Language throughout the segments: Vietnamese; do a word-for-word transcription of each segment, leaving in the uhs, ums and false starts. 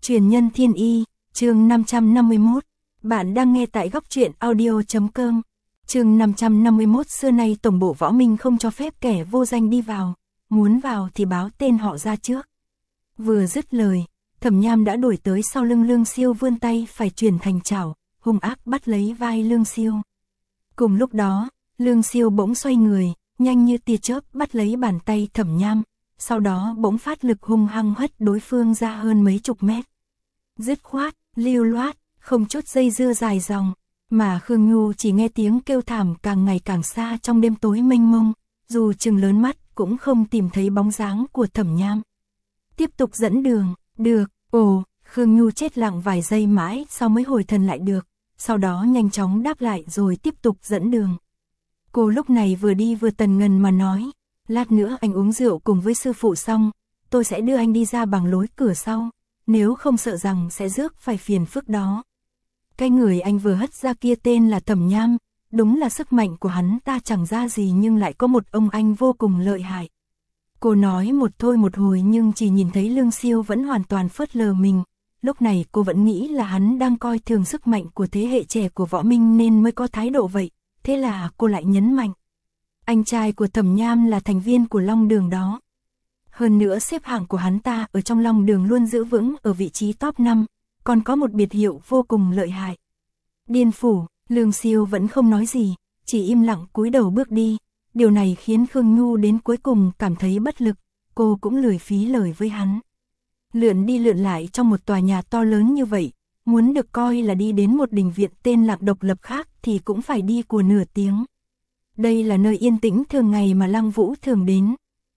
Truyền nhân thiên y, chương năm trăm năm mươi mốt. Bạn đang nghe tại góc truyện audio chấm com. Chương năm trăm năm mươi mốt. Xưa nay tổng bộ Võ Minh không cho phép kẻ vô danh đi vào, muốn vào thì báo tên họ ra trước. Vừa dứt lời, Thẩm Nham đã đuổi tới sau lưng Lương Siêu, vươn tay phải chuyển thành chảo, hung ác bắt lấy vai Lương Siêu. Cùng lúc đó, Lương Siêu bỗng xoay người, nhanh như tia chớp bắt lấy bàn tay Thẩm Nham, sau đó bỗng phát lực hung hăng hất đối phương ra hơn mấy chục mét. Dứt khoát, lưu loát, không chút dây dưa dài dòng, mà Khương Nhu chỉ nghe tiếng kêu thảm càng ngày càng xa trong đêm tối mênh mông, dù trừng lớn mắt cũng không tìm thấy bóng dáng của Thẩm Nham. Tiếp tục dẫn đường, được, ồ, Khương Nhu chết lặng vài giây mãi sau mới hồi thần lại được, sau đó nhanh chóng đáp lại rồi tiếp tục dẫn đường. Cô lúc này vừa đi vừa tần ngần mà nói, lát nữa anh uống rượu cùng với sư phụ xong, tôi sẽ đưa anh đi ra bằng lối cửa sau, nếu không sợ rằng sẽ rước phải phiền phức đó. Cái người anh vừa hất ra kia tên là Thẩm Nham, đúng là sức mạnh của hắn ta chẳng ra gì nhưng lại có một ông anh vô cùng lợi hại. Cô nói một thôi một hồi nhưng chỉ nhìn thấy Lương Siêu vẫn hoàn toàn phớt lờ mình, lúc này cô vẫn nghĩ là hắn đang coi thường sức mạnh của thế hệ trẻ của Võ Minh nên mới có thái độ vậy, thế là cô lại nhấn mạnh. Anh trai của Thẩm Nham là thành viên của Long Đường đó. Hơn nữa xếp hạng của hắn ta ở trong Long Đường luôn giữ vững ở vị trí top năm, còn có một biệt hiệu vô cùng lợi hại. Điên phủ, Lương Siêu vẫn không nói gì, chỉ im lặng cúi đầu bước đi. Điều này khiến Khương Nhu đến cuối cùng cảm thấy bất lực, cô cũng lười phí lời với hắn. Lượn đi lượn lại trong một tòa nhà to lớn như vậy, muốn được coi là đi đến một đình viện tên Lạc độc lập khác thì cũng phải đi của nửa tiếng. Đây là nơi yên tĩnh thường ngày mà Lăng Vũ thường đến.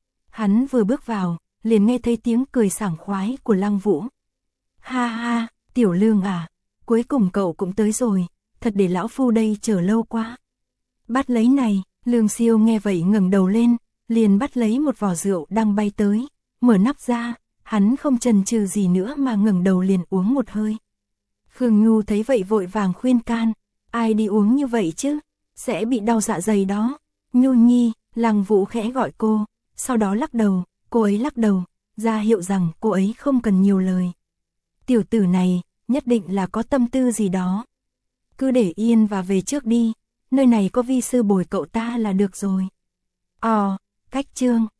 Hắn vừa bước vào, liền nghe thấy tiếng cười sảng khoái của Lăng Vũ. Ha ha, Tiểu Lương à, cuối cùng cậu cũng tới rồi, thật để lão phu đây chờ lâu quá. Bắt lấy này, Lương Siêu nghe vậy ngẩng đầu lên, liền bắt lấy một vò rượu đang bay tới, mở nắp ra, hắn không chần chừ gì nữa mà ngẩng đầu liền uống một hơi. Khương Nhu thấy vậy vội vàng khuyên can, ai đi uống như vậy chứ, sẽ bị đau dạ dày đó. Nhu nhi, Lăng Vũ khẽ gọi cô, sau đó lắc đầu, cô ấy lắc đầu, ra hiệu rằng cô ấy không cần nhiều lời. Tiểu tử này, nhất định là có tâm tư gì đó. Cứ để yên và về trước đi, nơi này có vi sư bồi cậu ta là được rồi. Ồ, cách chương.